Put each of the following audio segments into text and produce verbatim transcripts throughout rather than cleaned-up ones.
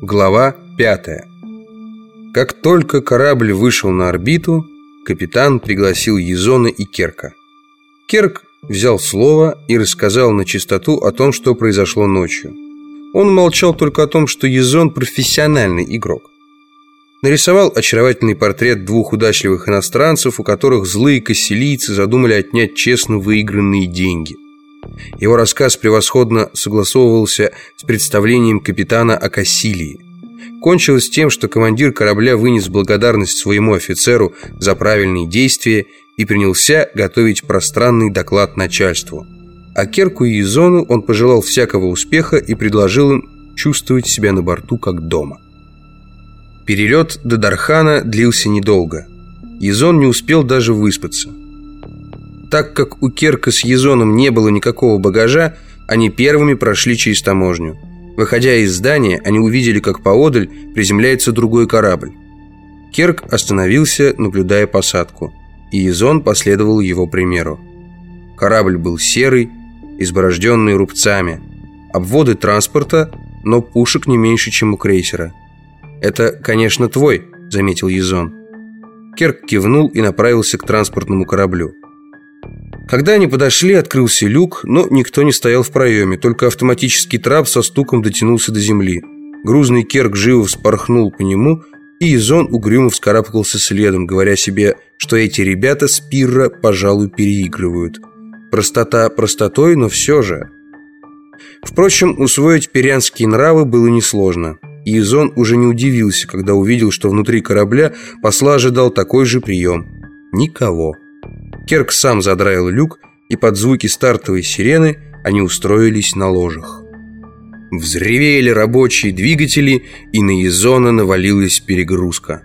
Глава пятая. Как только корабль вышел на орбиту, капитан пригласил Езона и Керка. Керк взял слово и рассказал на чистоту о том, что произошло ночью. Он молчал только о том, что Езон профессиональный игрок. Нарисовал очаровательный портрет двух удачливых иностранцев, у которых злые кассилийцы задумали отнять честно выигранные деньги. Его рассказ превосходно согласовывался с представлением капитана о Кассилии. Кончилось тем, что командир корабля вынес благодарность своему офицеру за правильные действия и принялся готовить пространный доклад начальству. А Керку и Езону он пожелал всякого успеха и предложил им чувствовать себя на борту как дома. Перелет до Дархана длился недолго. Езон не успел даже выспаться. Так как у Керка с Езоном не было никакого багажа, они первыми прошли через таможню. Выходя из здания, они увидели, как поодаль приземляется другой корабль. Керк остановился, наблюдая посадку, и Езон последовал его примеру. Корабль был серый, изборожденный рубцами, обводы транспорта, но пушек не меньше, чем у крейсера. «Это, конечно, твой», — заметил Езон. Керк кивнул и направился к транспортному кораблю. Когда они подошли, открылся люк, но никто не стоял в проеме, только автоматический трап со стуком дотянулся до земли. Грузный Керк живо вспорхнул по нему, и Езон угрюмо вскарабкался следом, говоря себе, что эти ребята с пирра, пожалуй, переигрывают. Простота простотой, но все же. Впрочем, усвоить пирянские нравы было несложно. И Езон уже не удивился, когда увидел, что внутри корабля посла ожидал такой же прием. Никого. Керк сам задраил люк, и под звуки стартовой сирены они устроились на ложах. Взревели рабочие двигатели, и на Езона навалилась перегрузка.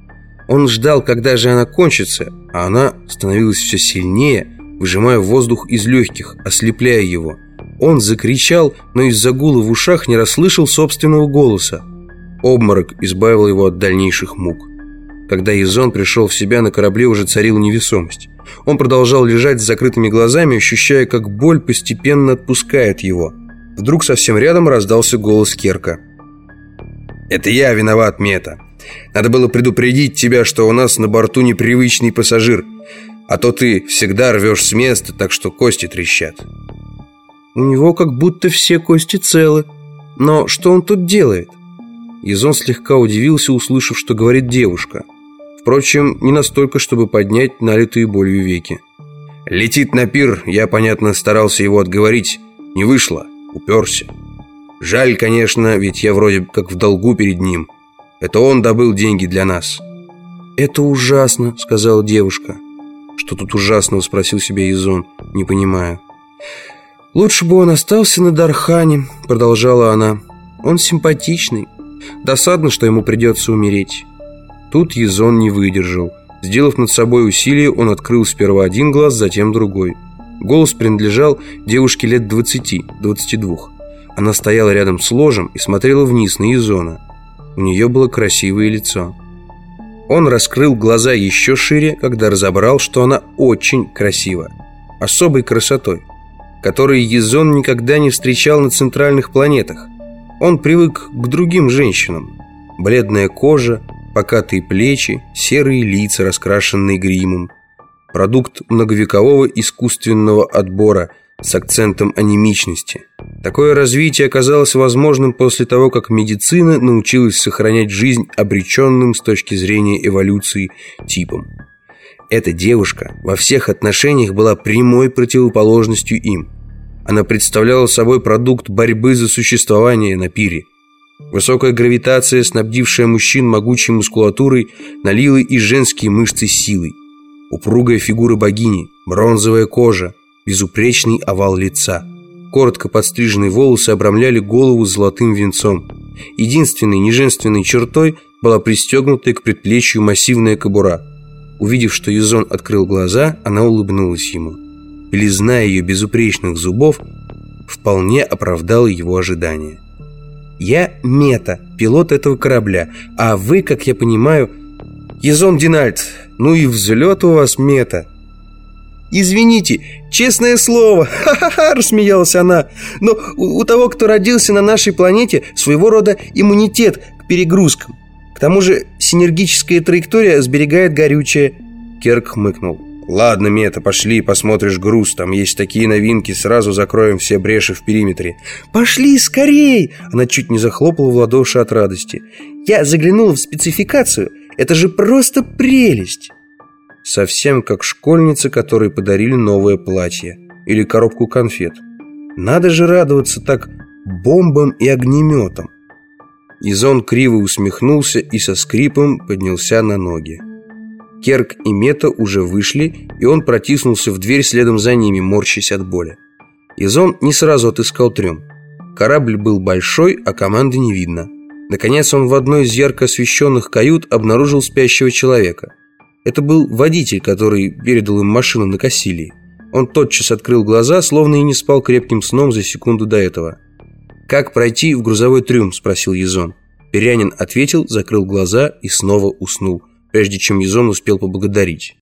Он ждал, когда же она кончится, а она становилась все сильнее, выжимая воздух из легких, ослепляя его. Он закричал, но из-за гула в ушах не расслышал собственного голоса. Обморок избавил его от дальнейших мук. Когда Езон пришел в себя, на корабле уже царила невесомость. Он продолжал лежать с закрытыми глазами, ощущая, как боль постепенно отпускает его. Вдруг совсем рядом раздался голос Керка. «Это я виноват, Мета. Надо было предупредить тебя, что у нас на борту непривычный пассажир. А то ты всегда рвешь с места, так что кости трещат». «У него как будто все кости целы. Но что он тут делает?» Езон слегка удивился, услышав, что говорит девушка. Впрочем, не настолько, чтобы поднять налитые болью веки. «Летит на пир, я, понятно, старался его отговорить. Не вышло, уперся. Жаль, конечно, ведь я вроде как в долгу перед ним. Это он добыл деньги для нас». «Это ужасно», — сказала девушка. «Что тут ужасного?» — спросил себя Езон, не понимая. «Лучше бы он остался на Дархане», — продолжала она. «Он симпатичный. Досадно, что ему придется умереть». Тут Езон не выдержал. Сделав над собой усилие, он открыл сперва один глаз, затем другой. Голос принадлежал девушке лет двадцати, двадцати двух. Она стояла рядом с ложем и смотрела вниз на Езона. У нее было красивое лицо. Он раскрыл глаза еще шире, когда разобрал, что она очень красива. Особой красотой, которой Езон никогда не встречал на центральных планетах. Он привык к другим женщинам. Бледная кожа, покатые плечи, серые лица, раскрашенные гримом. Продукт многовекового искусственного отбора с акцентом анемичности. Такое развитие оказалось возможным после того, как медицина научилась сохранять жизнь обреченным с точки зрения эволюции типом. Эта девушка во всех отношениях была прямой противоположностью им. Она представляла собой продукт борьбы за существование на пире. Высокая гравитация, снабдившая мужчин могучей мускулатурой, налила и женские мышцы силой. Упругая фигура богини, бронзовая кожа, безупречный овал лица. Коротко подстриженные волосы обрамляли голову золотым венцом. Единственной неженственной чертой была пристегнутая к предплечью массивная кобура. Увидев, что Езон открыл глаза, она улыбнулась ему. Белизна ее безупречных зубов вполне оправдала его ожидания. «Я Мета, пилот этого корабля, а вы, как я понимаю, Езон Динальт. Ну и взлет у вас, Мета». «Извините, честное слово!» «Ха-ха-ха!» – рассмеялась она. «Но у, у того, кто родился на нашей планете, своего рода иммунитет к перегрузкам. К тому же синергическая траектория сберегает горючее». Керк хмыкнул. «Ладно, Мета, пошли, посмотришь груз. Там есть такие новинки, сразу закроем все бреши в периметре». «Пошли скорей!» Она чуть не захлопала в ладоши от радости. «Я заглянула в спецификацию. Это же просто прелесть!» Совсем как школьница, которой подарили новое платье или коробку конфет. Надо же радоваться так бомбам и огнеметам. Изон криво усмехнулся и со скрипом поднялся на ноги. Керк и Мета уже вышли, и он протиснулся в дверь следом за ними, морщась от боли. Изон не сразу отыскал трюм. Корабль был большой, а команды не видно. Наконец он в одной из ярко освещенных кают обнаружил спящего человека. Это был водитель, который передал им машину на Кассилии. Он тотчас открыл глаза, словно и не спал крепким сном за секунду до этого. «Как пройти в грузовой трюм?» – спросил Язон. Перянин ответил, закрыл глаза и снова уснул, прежде чем Язон успел поблагодарить.